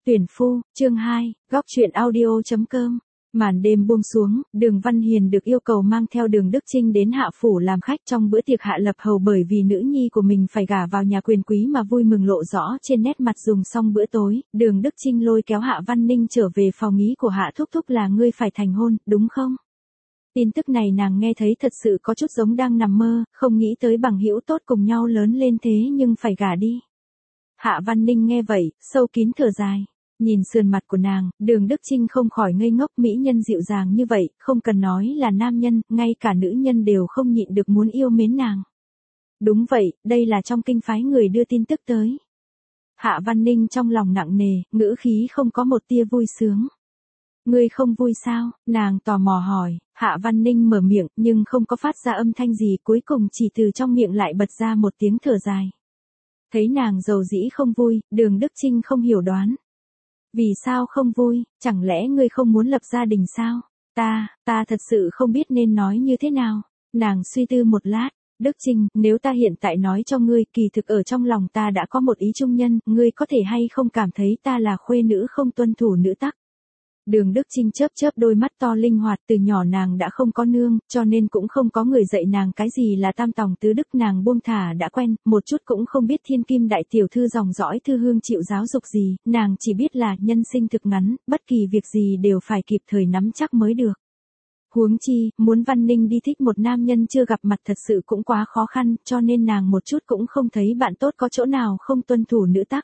Tuyển phu, chương 2, góc truyện audio.com. Màn đêm buông xuống, Đường Văn Hiền được yêu cầu mang theo Đường Đức Chinh đến Hạ Phủ làm khách trong bữa tiệc hạ lập hầu, bởi vì nữ nhi của mình phải gả vào nhà quyền quý mà vui mừng lộ rõ trên nét mặt. Dùng xong bữa tối, Đường Đức Chinh lôi kéo Hạ Văn Ninh trở về phòng nghỉ của Hạ Thúc Thúc. Là ngươi phải thành hôn, đúng không? Tin tức này nàng nghe thấy thật sự có chút giống đang nằm mơ, không nghĩ tới bằng hữu tốt cùng nhau lớn lên thế nhưng phải gả đi. Hạ Văn Ninh nghe vậy, sâu kín thở dài. Nhìn sườn mặt của nàng, Đường Đức Chinh không khỏi ngây ngốc. Mỹ nhân dịu dàng như vậy, không cần nói là nam nhân, ngay cả nữ nhân đều không nhịn được muốn yêu mến nàng. Đúng vậy, đây là trong kinh phái người đưa tin tức tới. Hạ Văn Ninh trong lòng nặng nề, ngữ khí không có một tia vui sướng. Ngươi không vui sao? Nàng tò mò hỏi. Hạ Văn Ninh mở miệng nhưng không có phát ra âm thanh gì, cuối cùng chỉ từ trong miệng lại bật ra một tiếng thở dài. Thấy nàng dầu dĩ không vui, Đường Đức Chinh không hiểu đoán. Vì sao không vui, chẳng lẽ ngươi không muốn lập gia đình sao? Ta thật sự không biết nên nói như thế nào. Nàng suy tư một lát. Đức Chinh, nếu ta hiện tại nói cho ngươi, kỳ thực ở trong lòng ta đã có một ý trung nhân, ngươi có thể hay không cảm thấy ta là khuê nữ không tuân thủ nữ tắc? Đường Đức Chinh chớp chớp đôi mắt to linh hoạt. Từ nhỏ nàng đã không có nương, cho nên cũng không có người dạy nàng cái gì là tam tòng tứ đức. Nàng buông thả đã quen, một chút cũng không biết thiên kim đại tiểu thư dòng dõi thư hương chịu giáo dục gì. Nàng chỉ biết là nhân sinh thực ngắn, bất kỳ việc gì đều phải kịp thời nắm chắc mới được. Huống chi, muốn Văn Ninh đi thích một nam nhân chưa gặp mặt thật sự cũng quá khó khăn, cho nên nàng một chút cũng không thấy bạn tốt có chỗ nào không tuân thủ nữ tắc.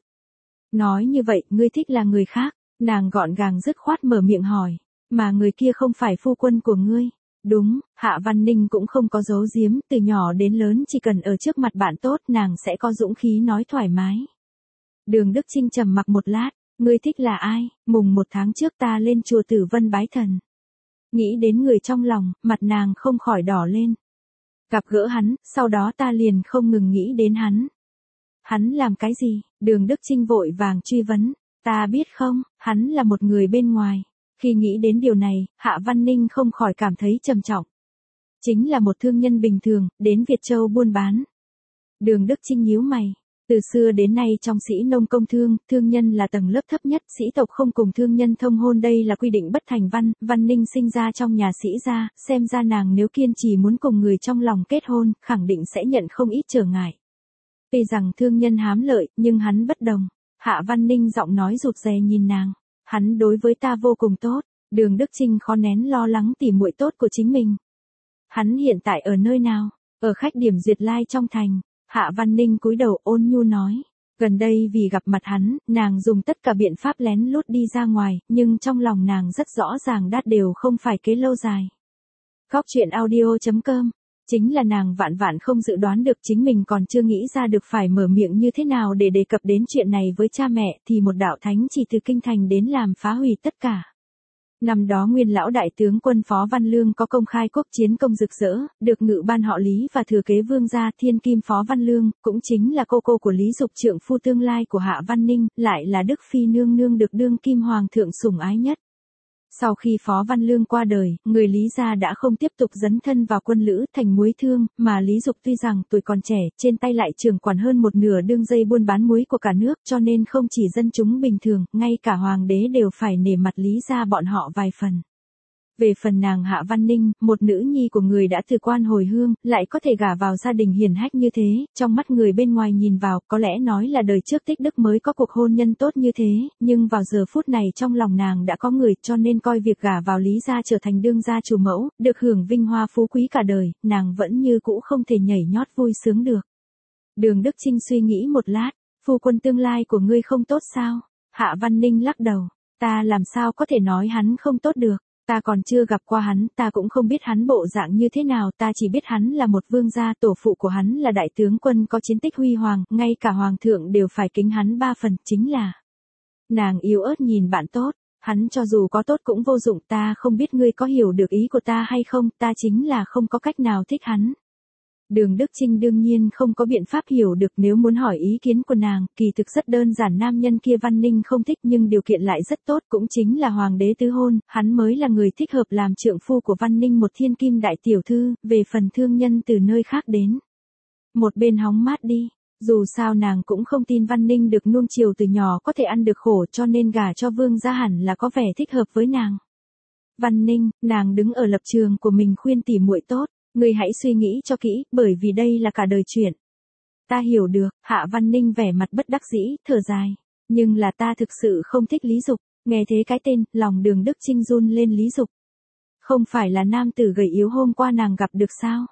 Nói như vậy, ngươi thích là người khác? Nàng gọn gàng dứt khoát mở miệng hỏi. Mà người kia không phải phu quân của ngươi? Đúng, Hạ Văn Ninh cũng không có giấu giếm, từ nhỏ đến lớn chỉ cần ở trước mặt bạn tốt nàng sẽ có dũng khí nói thoải mái. Đường Đức Chinh trầm mặc một lát. Ngươi thích là ai? Mùng 1 tháng trước ta lên chùa Tử Vân bái thần. Nghĩ đến người trong lòng, mặt nàng không khỏi đỏ lên. Gặp gỡ hắn, sau đó ta liền không ngừng nghĩ đến hắn. Hắn làm cái gì? Đường Đức Chinh vội vàng truy vấn. Ta biết không, hắn là một người bên ngoài. Khi nghĩ đến điều này, Hạ Văn Ninh không khỏi cảm thấy trầm trọng. Chính là một thương nhân bình thường, đến Việt Châu buôn bán. Đường Đức Chinh nhíu mày. Từ xưa đến nay trong sĩ nông công thương, thương nhân là tầng lớp thấp nhất, sĩ tộc không cùng thương nhân thông hôn, đây là quy định bất thành văn. Văn Ninh sinh ra trong nhà sĩ gia, xem ra nàng nếu kiên trì muốn cùng người trong lòng kết hôn, khẳng định sẽ nhận không ít trở ngại. Tuy rằng thương nhân hám lợi, nhưng hắn bất đồng. Hạ Văn Ninh giọng nói rụt rè nhìn nàng. Hắn đối với ta vô cùng tốt. Đường Đức Chinh khó nén lo lắng tỉ muội tốt của chính mình. Hắn hiện tại ở nơi nào? Ở khách điểm Duyệt Lai trong thành. Hạ Văn Ninh cúi đầu ôn nhu nói. Gần đây vì gặp mặt hắn, nàng dùng tất cả biện pháp lén lút đi ra ngoài, nhưng trong lòng nàng rất rõ ràng đát đều không phải kế lâu dài. Góc truyện audio.com. Chính là nàng vạn vạn không dự đoán được, chính mình còn chưa nghĩ ra được phải mở miệng như thế nào để đề cập đến chuyện này với cha mẹ, thì một đạo thánh chỉ từ kinh thành đến làm phá hủy tất cả. Năm đó nguyên lão đại tướng quân Phó Văn Lương có công khai quốc chiến công rực rỡ, được ngự ban họ Lý và thừa kế vương gia thiên kim Phó Văn Lương, cũng chính là cô của Lý Dục trượng phu tương lai của Hạ Văn Ninh, lại là Đức Phi nương nương được đương kim hoàng thượng sủng ái nhất. Sau khi Phó Văn Lương qua đời, người Lý gia đã không tiếp tục dấn thân vào quân lữ thành muối thương, mà Lý Dục tuy rằng tuổi còn trẻ, trên tay lại trưởng quản hơn một nửa đường dây buôn bán muối của cả nước, cho nên không chỉ dân chúng bình thường, ngay cả hoàng đế đều phải nể mặt Lý gia bọn họ vài phần. Về phần nàng Hạ Văn Ninh, một nữ nhi của người đã từ quan hồi hương, lại có thể gả vào gia đình hiền hách như thế, trong mắt người bên ngoài nhìn vào, có lẽ nói là đời trước tích đức mới có cuộc hôn nhân tốt như thế, nhưng vào giờ phút này trong lòng nàng đã có người, cho nên coi việc gả vào Lý gia trở thành đương gia chủ mẫu, được hưởng vinh hoa phú quý cả đời, nàng vẫn như cũ không thể nhảy nhót vui sướng được. Đường Đức Chinh suy nghĩ một lát. Phu quân tương lai của ngươi không tốt sao? Hạ Văn Ninh lắc đầu. Ta làm sao có thể nói hắn không tốt được? Ta còn chưa gặp qua hắn, ta cũng không biết hắn bộ dạng như thế nào, ta chỉ biết hắn là một vương gia, tổ phụ của hắn là đại tướng quân có chiến tích huy hoàng, ngay cả hoàng thượng đều phải kính hắn 3 phần, chính là. Nàng yếu ớt nhìn bạn tốt, hắn cho dù có tốt cũng vô dụng, ta không biết ngươi có hiểu được ý của ta hay không, ta chính là không có cách nào thích hắn. Đường Đức Chinh đương nhiên không có biện pháp hiểu được, nếu muốn hỏi ý kiến của nàng, kỳ thực rất đơn giản, nam nhân kia Văn Ninh không thích nhưng điều kiện lại rất tốt, cũng chính là hoàng đế tứ hôn, hắn mới là người thích hợp làm trượng phu của Văn Ninh một thiên kim đại tiểu thư, về phần thương nhân từ nơi khác đến. Một bên hóng mát đi, Dù sao nàng cũng không tin Văn Ninh được nuông chiều từ nhỏ có thể ăn được khổ, cho nên gả cho Vương gia hẳn là có vẻ thích hợp với nàng. Văn Ninh, nàng đứng ở lập trường của mình khuyên tỉ muội tốt, ngươi hãy suy nghĩ cho kỹ, bởi vì đây là cả đời chuyện. Ta hiểu được, Hạ Văn Ninh vẻ mặt bất đắc dĩ, thở dài. Nhưng là ta thực sự không thích Lý Dục. Nghe thế cái tên, lòng Đường Đức Chinh run lên. Lý Dục. Không phải là nam tử gầy yếu hôm qua nàng gặp được sao?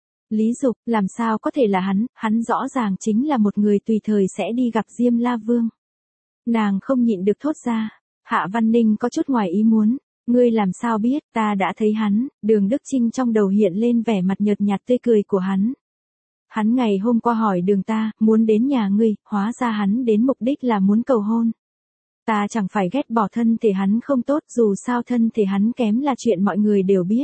Lý Dục, làm sao có thể là hắn rõ ràng chính là một người tùy thời sẽ đi gặp Diêm La Vương. Nàng không nhịn được thốt ra. Hạ Văn Ninh có chút ngoài ý muốn. Ngươi làm sao biết, ta đã thấy hắn. Đường Đức Chinh trong đầu hiện lên vẻ mặt nhợt nhạt tươi cười của hắn. Hắn ngày hôm qua hỏi đường ta, muốn đến nhà ngươi, hóa ra hắn đến mục đích là muốn cầu hôn. Ta chẳng phải ghét bỏ thân thể hắn không tốt, dù sao thân thể hắn kém là chuyện mọi người đều biết.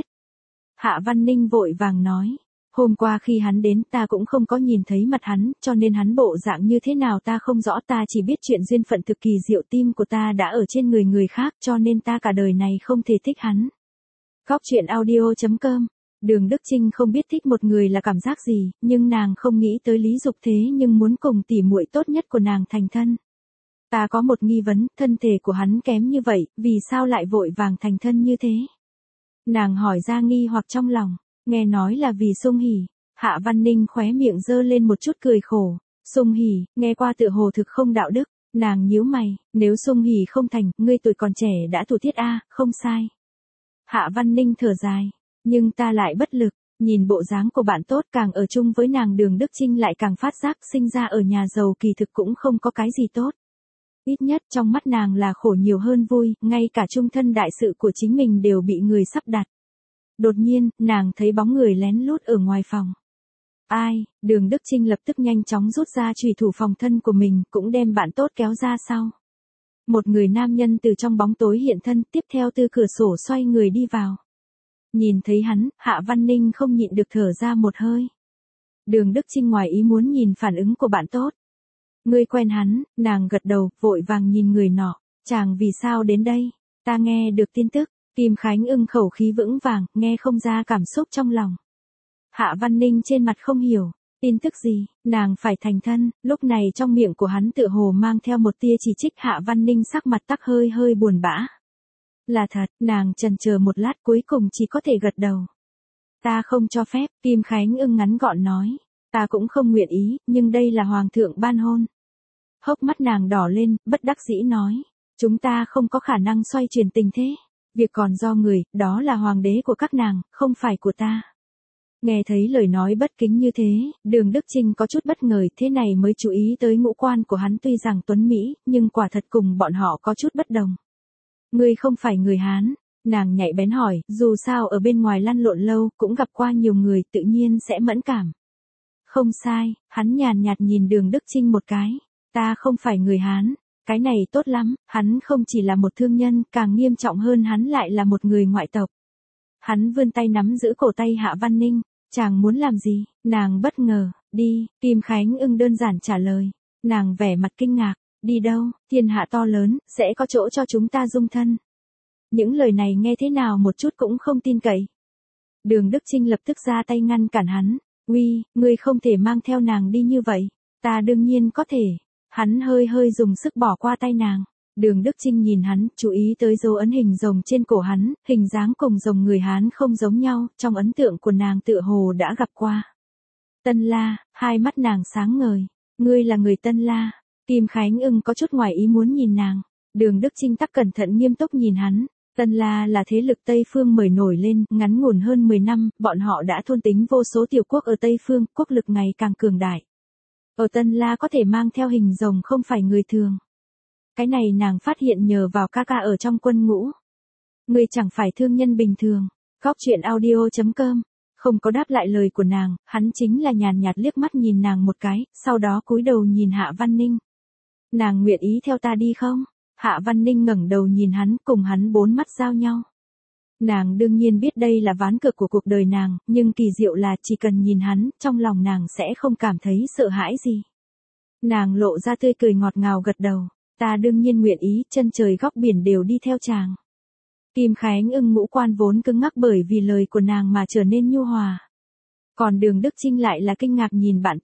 Hạ Văn Ninh vội vàng nói. Hôm qua khi hắn đến ta cũng không có nhìn thấy mặt hắn, cho nên hắn bộ dạng như thế nào ta không rõ, ta chỉ biết chuyện duyên phận thực kỳ diệu, tim của ta đã ở trên người khác, cho nên ta cả đời này không thể thích hắn. Góc truyện audio.com. Đường Đức Chinh không biết thích một người là cảm giác gì, nhưng nàng không nghĩ tới Lý Dục thế nhưng muốn cùng tỉ muội tốt nhất của nàng thành thân. Ta có một nghi vấn, thân thể của hắn kém như vậy, vì sao lại vội vàng thành thân như thế? Nàng hỏi ra nghi hoặc trong lòng, nghe nói là vì Sung Hỉ. Hạ Văn Ninh khóe miệng giơ lên một chút cười khổ. Sung Hỉ, nghe qua tựa hồ thực không đạo đức. Nàng nhíu mày, nếu Sung Hỉ không thành, ngươi tuổi còn trẻ đã thủ tiết a, không sai. Hạ Văn Ninh thở dài, nhưng ta lại bất lực, nhìn bộ dáng của bạn tốt càng ở chung với nàng, Đường Đức Chinh lại càng phát giác sinh ra ở nhà giàu kỳ thực cũng không có cái gì tốt. Ít nhất trong mắt nàng là khổ nhiều hơn vui, ngay cả chung thân đại sự của chính mình đều bị người sắp đặt. Đột nhiên, nàng thấy bóng người lén lút ở ngoài phòng. Ai? Đường Đức Chinh lập tức nhanh chóng rút ra chùy thủ phòng thân của mình, cũng đem bạn tốt kéo ra sau. Một người nam nhân từ trong bóng tối hiện thân, tiếp theo từ cửa sổ xoay người đi vào. Nhìn thấy hắn, Hạ Văn Ninh không nhịn được thở ra một hơi. Đường Đức Chinh ngoài ý muốn nhìn phản ứng của bạn tốt. Ngươi quen hắn? Nàng gật đầu, vội vàng nhìn người nọ. Chàng vì sao đến đây? Ta nghe được tin tức. Kim Khánh Ưng khẩu khí vững vàng, nghe không ra cảm xúc trong lòng. Hạ Văn Ninh trên mặt không hiểu. Tin tức gì? Nàng phải thành thân. Lúc này trong miệng của hắn tựa hồ mang theo một tia chỉ trích. Hạ Văn Ninh sắc mặt tắc hơi buồn bã. Là thật, nàng chần chờ một lát cuối cùng chỉ có thể gật đầu. Ta không cho phép, Kim Khánh Ưng ngắn gọn nói. Ta cũng không nguyện ý, nhưng đây là hoàng thượng ban hôn. Hốc mắt nàng đỏ lên, bất đắc dĩ nói. Chúng ta không có khả năng xoay chuyển tình thế. Việc còn do người, đó là hoàng đế của các nàng, không phải của ta. Nghe thấy lời nói bất kính như thế, Đường Đức Chinh có chút bất ngờ, thế này mới chú ý tới ngũ quan của hắn, tuy rằng tuấn Mỹ, nhưng quả thật cùng bọn họ có chút bất đồng. Ngươi không phải người Hán, nàng nhạy bén hỏi, dù sao ở bên ngoài lăn lộn lâu, cũng gặp qua nhiều người, tự nhiên sẽ mẫn cảm. Không sai, hắn nhàn nhạt nhìn Đường Đức Chinh một cái, ta không phải người Hán, cái này tốt lắm, hắn không chỉ là một thương nhân, càng nghiêm trọng hơn hắn lại là một người ngoại tộc. Hắn vươn tay nắm giữ cổ tay Hạ Văn Ninh, chàng muốn làm gì, nàng bất ngờ, đi, Kim Khánh Ưng đơn giản trả lời, nàng vẻ mặt kinh ngạc. Đi đâu? Thiên hạ to lớn, sẽ có chỗ cho chúng ta dung thân. Những lời này nghe thế nào một chút cũng không tin cậy. Đường Đức Chinh lập tức ra tay ngăn cản hắn. Uy, ngươi không thể mang theo nàng đi như vậy. Ta đương nhiên có thể. Hắn hơi dùng sức bỏ qua tay nàng. Đường Đức Chinh nhìn hắn, chú ý tới dấu ấn hình rồng trên cổ hắn, hình dáng cùng rồng người Hán không giống nhau, trong ấn tượng của nàng tựa hồ đã gặp qua. Tân La, hai mắt nàng sáng ngời. Ngươi là người Tân La. Kim Khánh Ưng có chút ngoài ý muốn nhìn nàng. Đường Đức Chinh tắc cẩn thận nghiêm túc nhìn hắn. Tân La là thế lực Tây Phương mới nổi lên, ngắn ngủn hơn 10 năm, bọn họ đã thôn tính vô số tiểu quốc ở Tây Phương, quốc lực ngày càng cường đại. Ở Tân La có thể mang theo hình rồng không phải người thường. Cái này nàng phát hiện nhờ vào ca ca ở trong quân ngũ. Người chẳng phải thương nhân bình thường. Góc truyện audio.com. Không có đáp lại lời của nàng, hắn chính là nhàn nhạt liếc mắt nhìn nàng một cái, sau đó cúi đầu nhìn Hạ Văn Ninh. Nàng nguyện ý theo ta đi không? Hạ Văn Ninh ngẩng đầu nhìn hắn, cùng hắn bốn mắt giao nhau. Nàng đương nhiên biết đây là ván cược của cuộc đời nàng, nhưng kỳ diệu là chỉ cần nhìn hắn, trong lòng nàng sẽ không cảm thấy sợ hãi gì. Nàng lộ ra tươi cười ngọt ngào gật đầu. Ta đương nhiên nguyện ý, chân trời góc biển đều đi theo chàng. Kim Khánh Ưng ngũ quan vốn cứng ngắc bởi vì lời của nàng mà trở nên nhu hòa. Còn Đường Đức Chinh lại là kinh ngạc nhìn bạn tốt.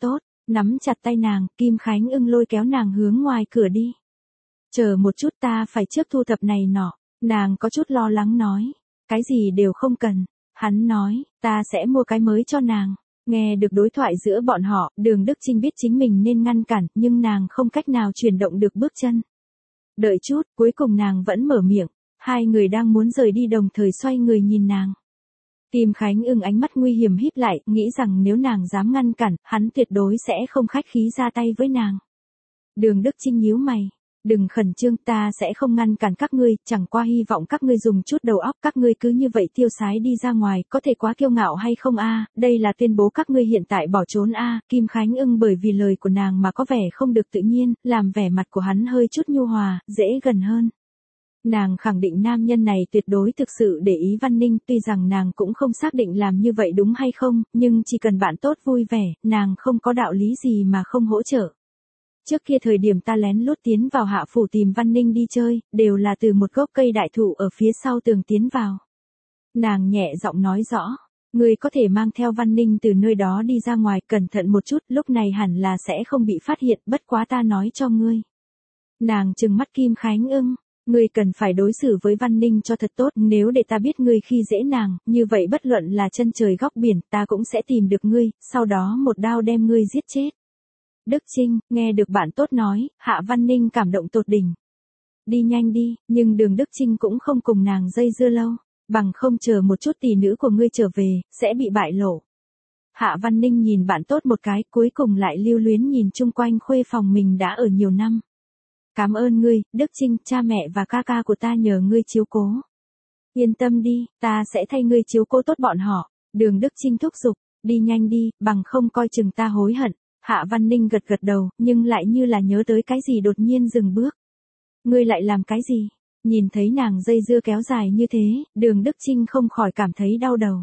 Nắm chặt tay nàng, Kim Khánh Ưng lôi kéo nàng hướng ngoài cửa đi. Chờ một chút, ta phải trước thu thập này nọ. Nàng có chút lo lắng nói. Cái gì đều không cần. Hắn nói, ta sẽ mua cái mới cho nàng. Nghe được đối thoại giữa bọn họ, Đường Đức Chinh biết chính mình nên ngăn cản, nhưng nàng không cách nào chuyển động được bước chân. Đợi chút, cuối cùng nàng vẫn mở miệng. Hai người đang muốn rời đi đồng thời xoay người nhìn nàng. Kim Khánh Ưng ánh mắt nguy hiểm híp lại, nghĩ rằng nếu nàng dám ngăn cản, hắn tuyệt đối sẽ không khách khí ra tay với nàng. Đường Đức Chinh nhíu mày. Đừng khẩn trương, ta sẽ không ngăn cản các ngươi, chẳng qua hy vọng các ngươi dùng chút đầu óc, các ngươi cứ như vậy tiêu sái đi ra ngoài, có thể quá kiêu ngạo hay không a? Đây là tuyên bố các ngươi hiện tại bỏ trốn a. Kim Khánh Ưng bởi vì lời của nàng mà có vẻ không được tự nhiên, làm vẻ mặt của hắn hơi chút nhu hòa, dễ gần hơn. Nàng khẳng định nam nhân này tuyệt đối thực sự để ý Văn Ninh, tuy rằng nàng cũng không xác định làm như vậy đúng hay không, nhưng chỉ cần bạn tốt vui vẻ, nàng không có đạo lý gì mà không hỗ trợ. Trước kia thời điểm ta lén lút tiến vào Hạ Phủ tìm Văn Ninh đi chơi, đều là từ một gốc cây đại thụ ở phía sau tường tiến vào. Nàng nhẹ giọng nói rõ, ngươi có thể mang theo Văn Ninh từ nơi đó đi ra ngoài, cẩn thận một chút, lúc này hẳn là sẽ không bị phát hiện, bất quá ta nói cho ngươi. Nàng trừng mắt Kim Khánh Ưng, ngươi cần phải đối xử với Văn Ninh cho thật tốt, nếu để ta biết ngươi khi dễ nàng, như vậy bất luận là chân trời góc biển, ta cũng sẽ tìm được ngươi, sau đó một đao đem ngươi giết chết. Đức Chinh, nghe được bạn tốt nói, Hạ Văn Ninh cảm động tột đỉnh. Đi nhanh đi, nhưng Đường Đức Chinh cũng không cùng nàng dây dưa lâu, bằng không chờ một chút tỷ nữ của ngươi trở về, sẽ bị bại lộ. Hạ Văn Ninh nhìn bạn tốt một cái, cuối cùng lại lưu luyến nhìn chung quanh khuê phòng mình đã ở nhiều năm. Cảm ơn ngươi, Đức Chinh, cha mẹ và ca ca của ta nhờ ngươi chiếu cố. Yên tâm đi, ta sẽ thay ngươi chiếu cố tốt bọn họ. Đường Đức Chinh thúc giục, đi nhanh đi, bằng không coi chừng ta hối hận. Hạ Văn Ninh gật gật đầu, nhưng lại như là nhớ tới cái gì đột nhiên dừng bước. Ngươi lại làm cái gì? Nhìn thấy nàng dây dưa kéo dài như thế, Đường Đức Chinh không khỏi cảm thấy đau đầu.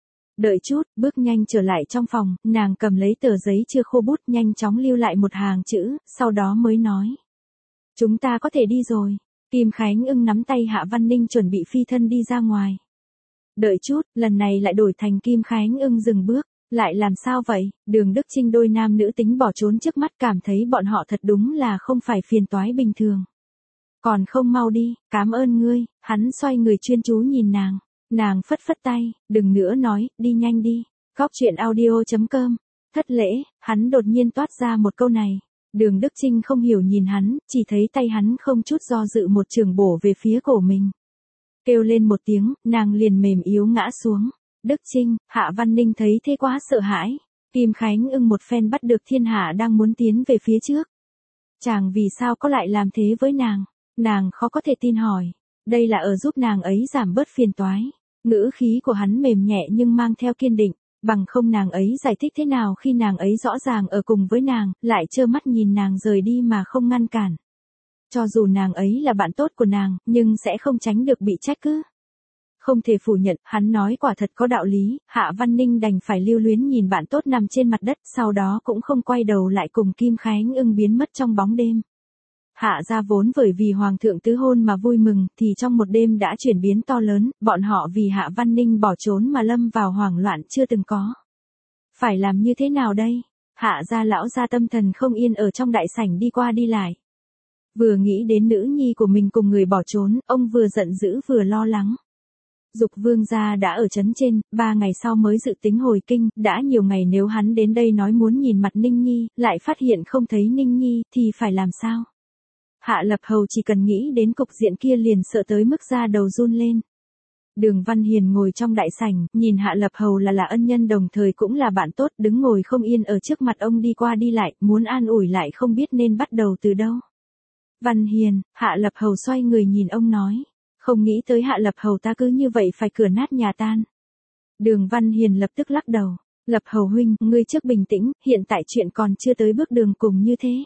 Đợi chút, bước nhanh trở lại trong phòng, nàng cầm lấy tờ giấy chưa khô bút nhanh chóng lưu lại một hàng chữ, sau đó mới nói. Chúng ta có thể đi rồi. Kim Khánh Ưng nắm tay Hạ Văn Ninh chuẩn bị phi thân đi ra ngoài. Đợi chút, lần này lại đổi thành Kim Khánh Ưng dừng bước. Lại làm sao vậy? Đường Đức Chinh đôi nam nữ tính bỏ trốn trước mắt cảm thấy bọn họ thật đúng là không phải phiền toái bình thường. Còn không mau đi, cảm ơn ngươi, hắn xoay người chuyên chú nhìn nàng. Nàng phất phất tay, đừng nữa nói, đi nhanh đi. Góc chuyện audio.com. Thất lễ, hắn đột nhiên toát ra một câu này. Đường Đức Chinh không hiểu nhìn hắn, chỉ thấy tay hắn không chút do dự một trường bổ về phía cổ mình. Kêu lên một tiếng, nàng liền mềm yếu ngã xuống. Đức Chinh, Hạ Văn Ninh thấy thế quá sợ hãi. Kim Khánh Ưng một phen bắt được thiên hạ đang muốn tiến về phía trước. Chàng vì sao có lại làm thế với nàng? Nàng khó có thể tin hỏi. Đây là ở giúp nàng ấy giảm bớt phiền toái. Ngữ khí của hắn mềm nhẹ nhưng mang theo kiên định. Bằng không nàng ấy giải thích thế nào khi nàng ấy rõ ràng ở cùng với nàng, lại trơ mắt nhìn nàng rời đi mà không ngăn cản. Cho dù nàng ấy là bạn tốt của nàng, nhưng sẽ không tránh được bị trách cứ. Không thể phủ nhận, hắn nói quả thật có đạo lý, Hạ Văn Ninh đành phải lưu luyến nhìn bạn tốt nằm trên mặt đất, sau đó cũng không quay đầu lại cùng Kim Khánh Ưng biến mất trong bóng đêm. Hạ gia vốn bởi vì Hoàng thượng tứ hôn mà vui mừng, thì trong một đêm đã chuyển biến to lớn, bọn họ vì Hạ Văn Ninh bỏ trốn mà lâm vào hoảng loạn chưa từng có. Phải làm như thế nào đây? Hạ gia lão gia tâm thần không yên ở trong đại sảnh đi qua đi lại. Vừa nghĩ đến nữ nhi của mình cùng người bỏ trốn, ông vừa giận dữ vừa lo lắng. Dục Vương gia đã ở trấn trên, 3 ngày sau mới dự tính hồi kinh, đã nhiều ngày nếu hắn đến đây nói muốn nhìn mặt Ninh Nhi, lại phát hiện không thấy Ninh Nhi, thì phải làm sao? Hạ Lập Hầu chỉ cần nghĩ đến cục diện kia liền sợ tới mức da đầu run lên. Đường Văn Hiền ngồi trong đại sảnh, nhìn Hạ Lập Hầu là ân nhân đồng thời cũng là bạn tốt, đứng ngồi không yên ở trước mặt ông đi qua đi lại, muốn an ủi lại không biết nên bắt đầu từ đâu. Văn Hiền, Hạ Lập Hầu xoay người nhìn ông nói. Không nghĩ tới Hạ Lập Hầu ta cứ như vậy phải cửa nát nhà tan. Đường Văn Hiền lập tức lắc đầu. Lập Hầu huynh, ngươi trước bình tĩnh, hiện tại chuyện còn chưa tới bước đường cùng như thế.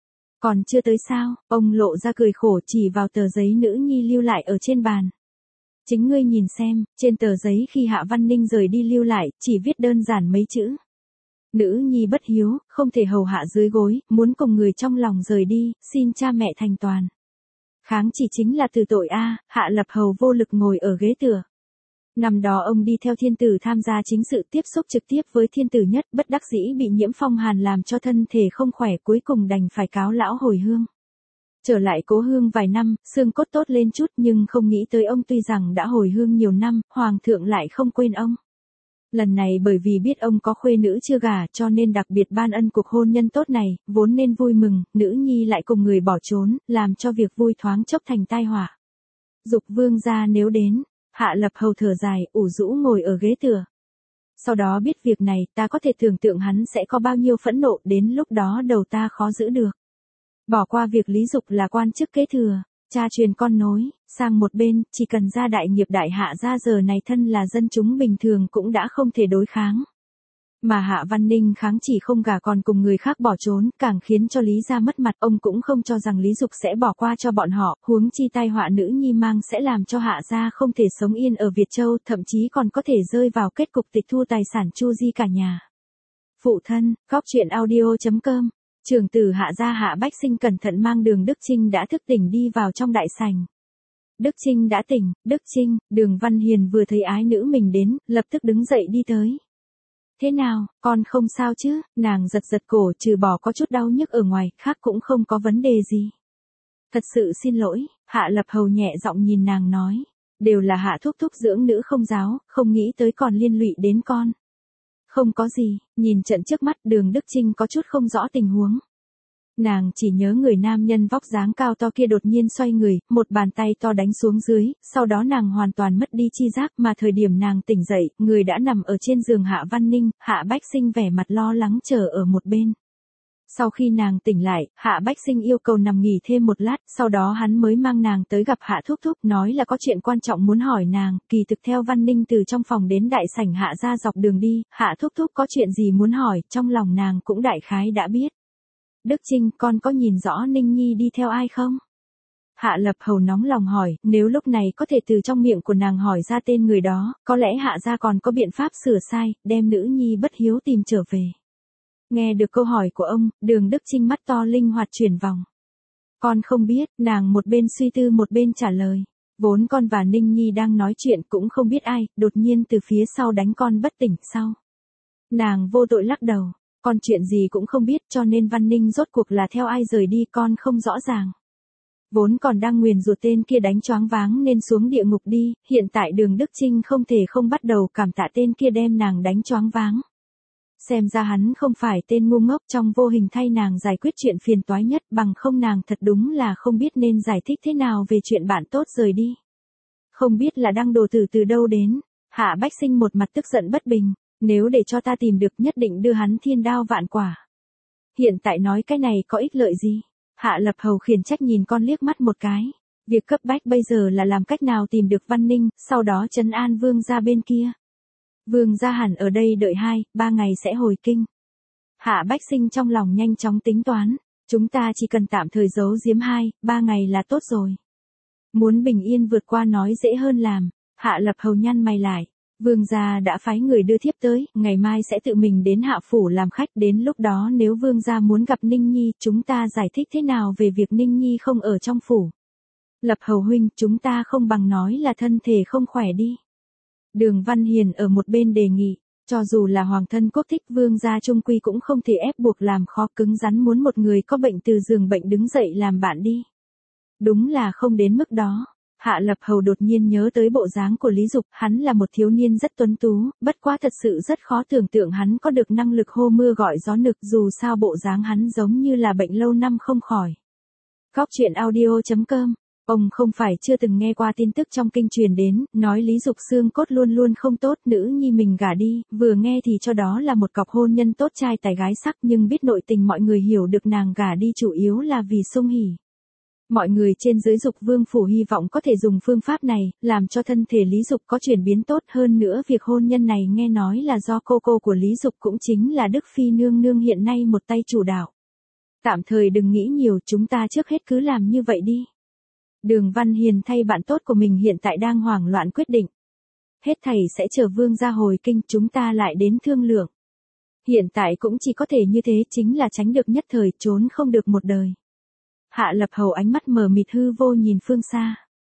Còn chưa tới sao? Ông lộ ra cười khổ chỉ vào tờ giấy nữ nhi lưu lại ở trên bàn. Chính ngươi nhìn xem, trên tờ giấy khi Hạ Văn Ninh rời đi lưu lại, chỉ viết đơn giản mấy chữ. Nữ nhi bất hiếu, không thể hầu hạ dưới gối, muốn cùng người trong lòng rời đi, xin cha mẹ thành toàn. Kháng chỉ chính là từ tội a. Hạ Lập Hầu vô lực ngồi ở ghế tựa. Năm đó ông đi theo thiên tử tham gia chính sự tiếp xúc trực tiếp với thiên tử nhất, bất đắc dĩ bị nhiễm phong hàn làm cho thân thể không khỏe, cuối cùng đành phải cáo lão hồi hương. Trở lại cố hương vài năm, xương cốt tốt lên chút nhưng không nghĩ tới ông tuy rằng đã hồi hương nhiều năm, hoàng thượng lại không quên ông. Lần này bởi vì biết ông có khuê nữ chưa gả cho nên đặc biệt ban ân cuộc hôn nhân tốt này, vốn nên vui mừng, nữ nhi lại cùng người bỏ trốn, làm cho việc vui thoáng chốc thành tai họa. Dục vương gia nếu đến, Hạ Lập Hầu thở dài, ủ rũ ngồi ở ghế tựa. Sau đó biết việc này, ta có thể tưởng tượng hắn sẽ có bao nhiêu phẫn nộ, đến lúc đó đầu ta khó giữ được. Bỏ qua việc Lý Dục là quan chức kế thừa, cha truyền con nối, sang một bên, chỉ cần ra đại nghiệp đại hạ ra giờ này thân là dân chúng bình thường cũng đã không thể đối kháng. Mà Hạ Văn Ninh kháng chỉ không gả còn cùng người khác bỏ trốn, càng khiến cho Lý gia mất mặt, ông cũng không cho rằng Lý Dục sẽ bỏ qua cho bọn họ, huống chi tai họa nữ nhi mang sẽ làm cho Hạ gia không thể sống yên ở Việt Châu, thậm chí còn có thể rơi vào kết cục tịch thu tài sản chu di cả nhà. Phụ thân, góc truyện audio.com. Trưởng tử Hạ gia Hạ Bách Sinh cẩn thận mang Đường Đức Chinh đã thức tỉnh đi vào trong đại sảnh. Đức Chinh đã tỉnh, Đức Chinh, Đường Văn Hiền vừa thấy ái nữ mình đến, lập tức đứng dậy đi tới. Thế nào, con không sao chứ? Nàng giật giật cổ, trừ bỏ có chút đau nhức ở ngoài, khác cũng không có vấn đề gì. Thật sự xin lỗi, Hạ Lập Hầu nhẹ giọng nhìn nàng nói. Đều là Hạ thúc thúc dưỡng nữ không giáo, không nghĩ tới còn liên lụy đến con. Không có gì, nhìn trận trước mắt Đường Đức Chinh có chút không rõ tình huống. Nàng chỉ nhớ người nam nhân vóc dáng cao to kia đột nhiên xoay người, một bàn tay to đánh xuống dưới, sau đó nàng hoàn toàn mất đi chi giác mà thời điểm nàng tỉnh dậy, người đã nằm ở trên giường Hạ Văn Ninh, Hạ Bách Sinh vẻ mặt lo lắng chờ ở một bên. Sau khi nàng tỉnh lại, Hạ Bách Sinh yêu cầu nằm nghỉ thêm một lát, sau đó hắn mới mang nàng tới gặp Hạ Thúc Thúc, nói là có chuyện quan trọng muốn hỏi nàng, kỳ thực theo Văn Ninh từ trong phòng đến đại sảnh Hạ ra dọc đường đi, Hạ Thúc Thúc có chuyện gì muốn hỏi, trong lòng nàng cũng đại khái đã biết. Đức Chinh, con có nhìn rõ Ninh Nhi đi theo ai không? Hạ Lập Hầu nóng lòng hỏi, nếu lúc này có thể từ trong miệng của nàng hỏi ra tên người đó, có lẽ Hạ gia còn có biện pháp sửa sai, đem nữ nhi bất hiếu tìm trở về. Nghe được câu hỏi của ông, Đường Đức Chinh mắt to linh hoạt chuyển vòng. Con không biết, nàng một bên suy tư một bên trả lời. Vốn con và Ninh Nhi đang nói chuyện cũng không biết ai, đột nhiên từ phía sau đánh con bất tỉnh sau. Nàng vô tội lắc đầu. Con chuyện gì cũng không biết cho nên Văn Ninh rốt cuộc là theo ai rời đi con không rõ ràng. Vốn còn đang nguyền rủa tên kia đánh choáng váng nên xuống địa ngục đi, hiện tại Đường Đức Chinh không thể không bắt đầu cảm tạ tên kia đem nàng đánh choáng váng. Xem ra hắn không phải tên ngu ngốc trong vô hình thay nàng giải quyết chuyện phiền toái nhất, bằng không nàng thật đúng là không biết nên giải thích thế nào về chuyện bạn tốt rời đi. Không biết là đăng đồ tử từ đâu đến, Hạ Bách Sinh một mặt tức giận bất bình. Nếu để cho ta tìm được nhất định đưa hắn thiên đao vạn quả. Hiện tại nói cái này có ích lợi gì? Hạ Lập Hầu khiển trách nhìn con liếc mắt một cái. Việc cấp bách bây giờ là làm cách nào tìm được Văn Ninh, sau đó trấn an vương gia bên kia. Vương gia hẳn ở đây đợi 2-3 ngày sẽ hồi kinh. Hạ Bách Sinh trong lòng nhanh chóng tính toán. Chúng ta chỉ cần tạm thời giấu giếm 2-3 ngày là tốt rồi. Muốn bình yên vượt qua nói dễ hơn làm. Hạ Lập Hầu nhăn mày lại. Vương gia đã phái người đưa thiếp tới, ngày mai sẽ tự mình đến Hạ phủ làm khách, đến lúc đó nếu vương gia muốn gặp Ninh Nhi, chúng ta giải thích thế nào về việc Ninh Nhi không ở trong phủ. Lập Hầu huynh, chúng ta không bằng nói là thân thể không khỏe đi. Đường Văn Hiền ở một bên đề nghị, cho dù là hoàng thân quốc thích vương gia trung quy cũng không thể ép buộc làm khó cứng rắn muốn một người có bệnh từ giường bệnh đứng dậy làm bạn đi. Đúng là không đến mức đó. Hạ Lập Hầu đột nhiên nhớ tới bộ dáng của Lý Dục, hắn là một thiếu niên rất tuấn tú, bất quá thật sự rất khó tưởng tượng hắn có được năng lực hô mưa gọi gió nực, dù sao bộ dáng hắn giống như là bệnh lâu năm không khỏi. Góc truyện audio.com. Ông không phải chưa từng nghe qua tin tức trong kinh truyền đến, nói Lý Dục xương cốt luôn luôn không tốt, nữ nhi mình gả đi, vừa nghe thì cho đó là một cọc hôn nhân tốt trai tài gái sắc, nhưng biết nội tình mọi người hiểu được nàng gả đi chủ yếu là vì sung hỉ. Mọi người trên dưới Dục Vương phủ hy vọng có thể dùng phương pháp này, làm cho thân thể Lý Dục có chuyển biến tốt hơn nữa. Việc hôn nhân này nghe nói là do cô của Lý Dục cũng chính là Đức Phi nương nương hiện nay một tay chủ đạo. Tạm thời đừng nghĩ nhiều, chúng ta trước hết cứ làm như vậy đi. Đường Văn Hiền thay bạn tốt của mình hiện tại đang hoảng loạn quyết định. Hết thảy sẽ chờ vương gia hồi kinh, chúng ta lại đến thương lượng. Hiện tại cũng chỉ có thể như thế, chính là tránh được nhất thời, trốn không được một đời. Hạ Lập Hầu ánh mắt mờ mịt hư vô nhìn phương xa.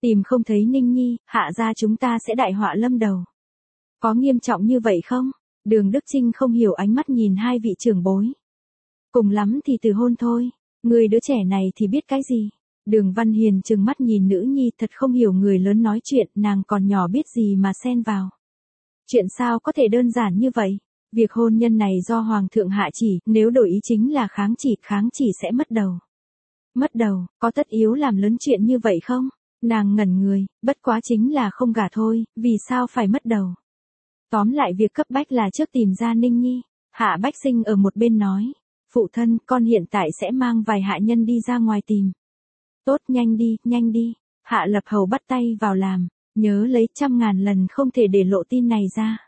Tìm không thấy Ninh Nhi, Hạ gia chúng ta sẽ đại họa lâm đầu. Có nghiêm trọng như vậy không? Đường Đức Chinh không hiểu ánh mắt nhìn hai vị trưởng bối. Cùng lắm thì từ hôn thôi, người đứa trẻ này thì biết cái gì? Đường Văn Hiền trừng mắt nhìn nữ nhi thật không hiểu người lớn nói chuyện, nàng còn nhỏ biết gì mà xen vào. Chuyện sao có thể đơn giản như vậy? Việc hôn nhân này do Hoàng thượng hạ chỉ, nếu đổi ý chính là kháng chỉ sẽ mất đầu. Mất đầu, có tất yếu làm lớn chuyện như vậy không? Nàng ngẩn người, bất quá chính là không gả thôi, vì sao phải mất đầu? Tóm lại việc cấp bách là trước tìm ra Ninh Nhi. Hạ Bách Sinh ở một bên nói, phụ thân, con hiện tại sẽ mang vài hạ nhân đi ra ngoài tìm. Tốt, nhanh đi. Hạ Lập Hầu bắt tay vào làm, nhớ lấy 100.000 lần không thể để lộ tin này ra.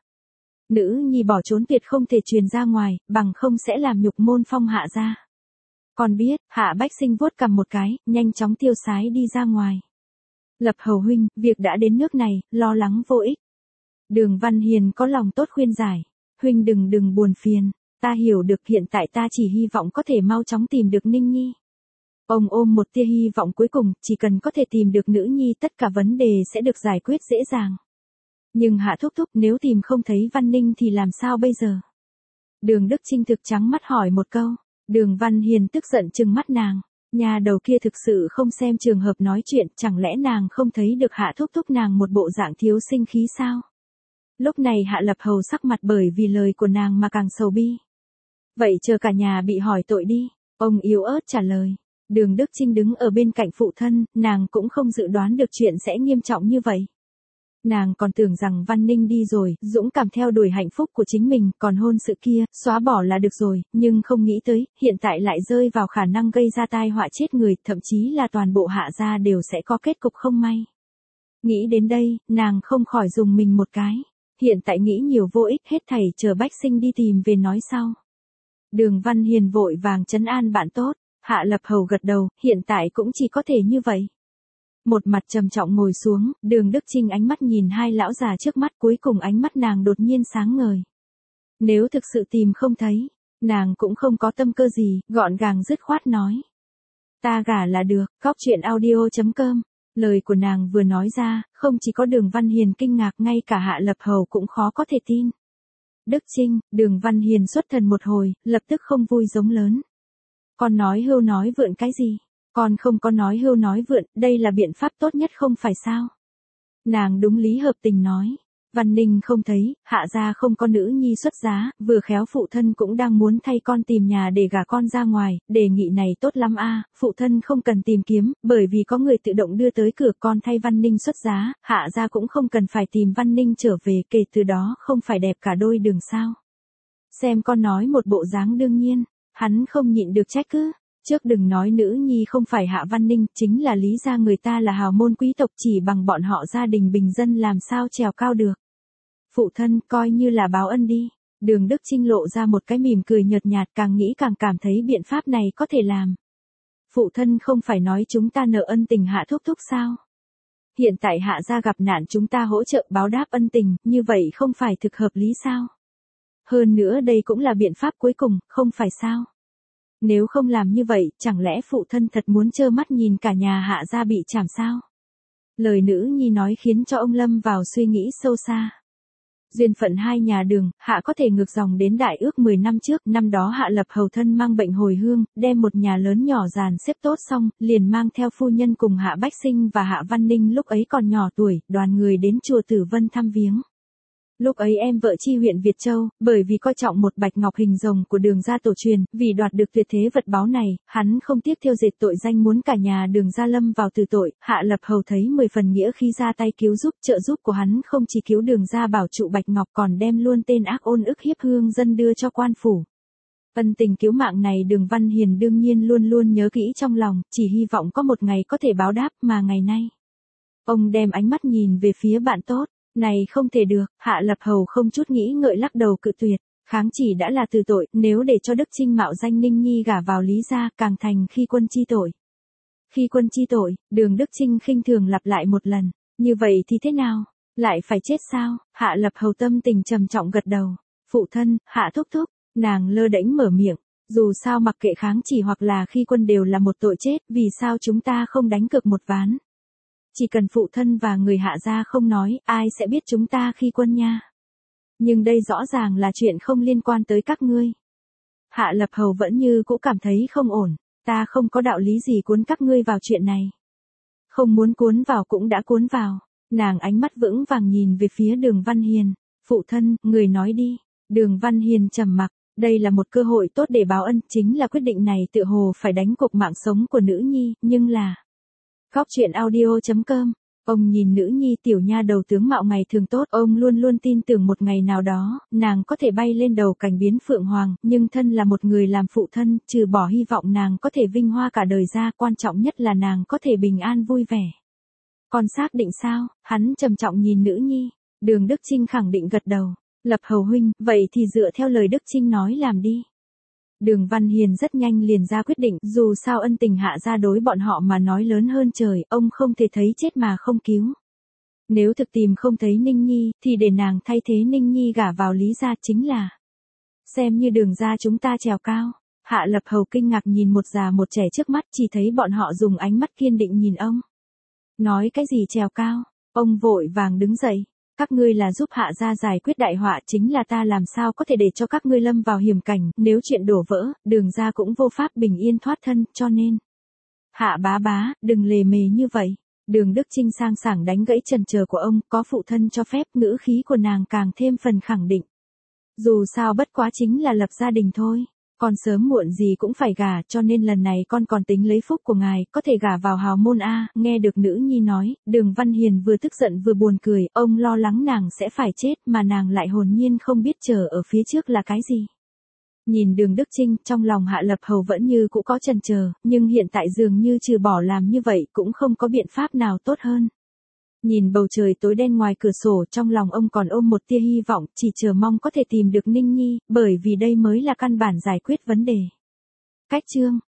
Nữ nhi bỏ trốn tuyệt không thể truyền ra ngoài, bằng không sẽ làm nhục môn Phong Hạ gia. Con biết, Hạ Bách Sinh vuốt cằm một cái, nhanh chóng tiêu sái đi ra ngoài. Lập Hầu huynh, việc đã đến nước này, lo lắng vô ích. Đường Văn Hiền có lòng tốt khuyên giải, huynh đừng buồn phiền, ta hiểu được hiện tại ta chỉ hy vọng có thể mau chóng tìm được Ninh Nhi. Ông ôm một tia hy vọng cuối cùng, chỉ cần có thể tìm được nữ nhi tất cả vấn đề sẽ được giải quyết dễ dàng. Nhưng Hạ thúc thúc, nếu tìm không thấy Văn Ninh thì làm sao bây giờ? Đường Đức Chinh thực trắng mắt hỏi một câu. Đường Văn Hiền tức giận trừng mắt nàng. Nhà đầu kia thực sự không xem trường hợp nói chuyện, chẳng lẽ nàng không thấy được Hạ thúc thúc nàng một bộ dạng thiếu sinh khí sao? Lúc này Hạ Lập Hầu sắc mặt bởi vì lời của nàng mà càng sầu bi. Vậy chờ cả nhà bị hỏi tội đi. Ông yếu ớt trả lời. Đường Đức Chinh đứng ở bên cạnh phụ thân, nàng cũng không dự đoán được chuyện sẽ nghiêm trọng như vậy. Nàng còn tưởng rằng Văn Ninh đi rồi, dũng cảm theo đuổi hạnh phúc của chính mình, còn hôn sự kia, xóa bỏ là được rồi, nhưng không nghĩ tới, hiện tại lại rơi vào khả năng gây ra tai họa chết người, thậm chí là toàn bộ Hạ gia đều sẽ có kết cục không may. Nghĩ đến đây, nàng không khỏi dùng mình một cái. Hiện tại nghĩ nhiều vô ích, hết thảy chờ Bách Sinh đi tìm về nói sau. Đường Văn Hiền vội vàng trấn an bạn tốt, Hạ Lập Hầu gật đầu, hiện tại cũng chỉ có thể như vậy. Một mặt trầm trọng ngồi xuống, Đường Đức Chinh ánh mắt nhìn hai lão già trước mắt, cuối cùng ánh mắt nàng đột nhiên sáng ngời. Nếu thực sự tìm không thấy, nàng cũng không có tâm cơ gì, gọn gàng dứt khoát nói. Ta gả là được, goctruyện audio.com. Lời của nàng vừa nói ra, không chỉ có Đường Văn Hiền kinh ngạc, ngay cả Hạ Lập Hầu cũng khó có thể tin. Đức Chinh, Đường Văn Hiền xuất thần một hồi, lập tức không vui giống lớn. Con nói hưu nói vượn cái gì? Con không có nói hưu nói vượn, đây là biện pháp tốt nhất không phải sao? Nàng đúng lý hợp tình nói. Văn Ninh không thấy, Hạ gia không có nữ nhi xuất giá, vừa khéo phụ thân cũng đang muốn thay con tìm nhà để gả con ra ngoài, đề nghị này tốt lắm a, phụ thân không cần tìm kiếm, bởi vì có người tự động đưa tới cửa con thay Văn Ninh xuất giá, Hạ gia cũng không cần phải tìm Văn Ninh trở về, kể từ đó không phải đẹp cả đôi đường sao. Xem con nói một bộ dáng đương nhiên, hắn không nhịn được trách cứ. Trước đừng nói nữ nhi không phải Hạ Văn Ninh, chính là lý gia người ta là hào môn quý tộc, chỉ bằng bọn họ gia đình bình dân làm sao trèo cao được. Phụ thân, coi như là báo ân đi. Đường Đức Chinh lộ ra một cái mỉm cười nhợt nhạt, càng nghĩ càng cảm thấy biện pháp này có thể làm. Phụ thân không phải nói chúng ta nợ ân tình Hạ thúc thúc sao? Hiện tại Hạ gia gặp nạn chúng ta hỗ trợ báo đáp ân tình, như vậy không phải thực hợp lý sao? Hơn nữa đây cũng là biện pháp cuối cùng, không phải sao? Nếu không làm như vậy, chẳng lẽ phụ thân thật muốn trơ mắt nhìn cả nhà Hạ gia bị chảm sao? Lời nữ nhi nói khiến cho ông lâm vào suy nghĩ sâu xa. Duyên phận hai nhà Đường, Hạ có thể ngược dòng đến đại ước 10 năm trước, năm đó Hạ Lập Hầu thân mang bệnh hồi hương, đem một nhà lớn nhỏ dàn xếp tốt xong, liền mang theo phu nhân cùng Hạ Bách Sinh và Hạ Văn Ninh lúc ấy còn nhỏ tuổi, đoàn người đến chùa Tử Vân thăm viếng. Lúc ấy em vợ chi huyện Việt Châu, bởi vì coi trọng một bạch ngọc hình rồng của Đường gia tổ truyền, vì đoạt được tuyệt thế vật báu này, hắn không tiếc thêu dệt tội danh muốn cả nhà Đường gia lâm vào tử tội. Hạ Lập Hầu thấy 10 phần nghĩa khi ra tay cứu giúp, trợ giúp của hắn không chỉ cứu Đường gia bảo trụ bạch ngọc, còn đem luôn tên ác ôn ức hiếp hương dân đưa cho quan phủ. Ân tình cứu mạng này Đường Văn Hiền đương nhiên luôn luôn nhớ kỹ trong lòng, chỉ hy vọng có một ngày có thể báo đáp, mà ngày nay. Ông đem ánh mắt nhìn về phía bạn tốt. Này không thể được, Hạ Lập Hầu không chút nghĩ ngợi lắc đầu cự tuyệt, kháng chỉ đã là từ tội, nếu để cho Đức Chinh mạo danh Ninh Nhi gả vào Lý gia, càng thành khi quân chi tội. Khi quân chi tội, Đường Đức Chinh khinh thường lặp lại một lần, như vậy thì thế nào, lại phải chết sao? Hạ Lập Hầu tâm tình trầm trọng gật đầu, phụ thân, Hạ thúc thúc, nàng lơ đễnh mở miệng, dù sao mặc kệ kháng chỉ hoặc là khi quân đều là một tội chết, vì sao chúng ta không đánh cược một ván? Chỉ cần phụ thân và người Hạ gia không nói, ai sẽ biết chúng ta khi quân nha. Nhưng đây rõ ràng là chuyện không liên quan tới các ngươi. Hạ Lập Hầu vẫn như cũ cảm thấy không ổn, ta không có đạo lý gì cuốn các ngươi vào chuyện này. Không muốn cuốn vào cũng đã cuốn vào. Nàng ánh mắt vững vàng nhìn về phía Đường Văn Hiền. Phụ thân, người nói đi. Đường Văn Hiền trầm mặc. Đây là một cơ hội tốt để báo ân, chính là quyết định này tựa hồ phải đánh cục mạng sống của nữ nhi, nhưng là... Góc truyện audio.com. Ông nhìn nữ nhi tiểu nha đầu tướng mạo ngày thường tốt, ông luôn luôn tin tưởng một ngày nào đó, nàng có thể bay lên đầu cành biến phượng hoàng, nhưng thân là một người làm phụ thân, trừ bỏ hy vọng nàng có thể vinh hoa cả đời ra, quan trọng nhất là nàng có thể bình an vui vẻ. Con xác định sao? Hắn trầm trọng nhìn nữ nhi. Đường Đức Chinh khẳng định gật đầu. Lập Hầu huynh, vậy thì dựa theo lời Đức Chinh nói làm đi. Đường Văn Hiền rất nhanh liền ra quyết định, dù sao ân tình Hạ gia đối bọn họ mà nói lớn hơn trời, ông không thể thấy chết mà không cứu. Nếu thực tìm không thấy Ninh Nhi, thì để nàng thay thế Ninh Nhi gả vào Lý gia chính là. Xem như Đường gia chúng ta trèo cao. Hạ Lập Hầu kinh ngạc nhìn một già một trẻ trước mắt, chỉ thấy bọn họ dùng ánh mắt kiên định nhìn ông. Nói cái gì trèo cao? Ông vội vàng đứng dậy. Các ngươi là giúp Hạ gia giải quyết đại họa, chính là ta làm sao có thể để cho các ngươi lâm vào hiểm cảnh, nếu chuyện đổ vỡ, Đường gia cũng vô pháp bình yên thoát thân, cho nên. Hạ bá bá, đừng lề mề như vậy. Đường Đức Chinh sang sảng đánh gãy trần chờ của ông, có phụ thân cho phép, ngữ khí của nàng càng thêm phần khẳng định. Dù sao bất quá chính là lập gia đình thôi. Con sớm muộn gì cũng phải gả, cho nên lần này con còn tính lấy phúc của ngài, có thể gả vào hào môn A. Nghe được nữ nhi nói, Đường Văn Hiền vừa tức giận vừa buồn cười, ông lo lắng nàng sẽ phải chết, mà nàng lại hồn nhiên không biết chờ ở phía trước là cái gì. Nhìn Đường Đức Chinh, trong lòng Hạ Lập Hầu vẫn như cũ có chần chờ, nhưng hiện tại dường như trừ bỏ làm như vậy cũng không có biện pháp nào tốt hơn. Nhìn bầu trời tối đen ngoài cửa sổ, trong lòng ông còn ôm một tia hy vọng, chỉ chờ mong có thể tìm được Ninh Nhi, bởi vì đây mới là căn bản giải quyết vấn đề. Cách chương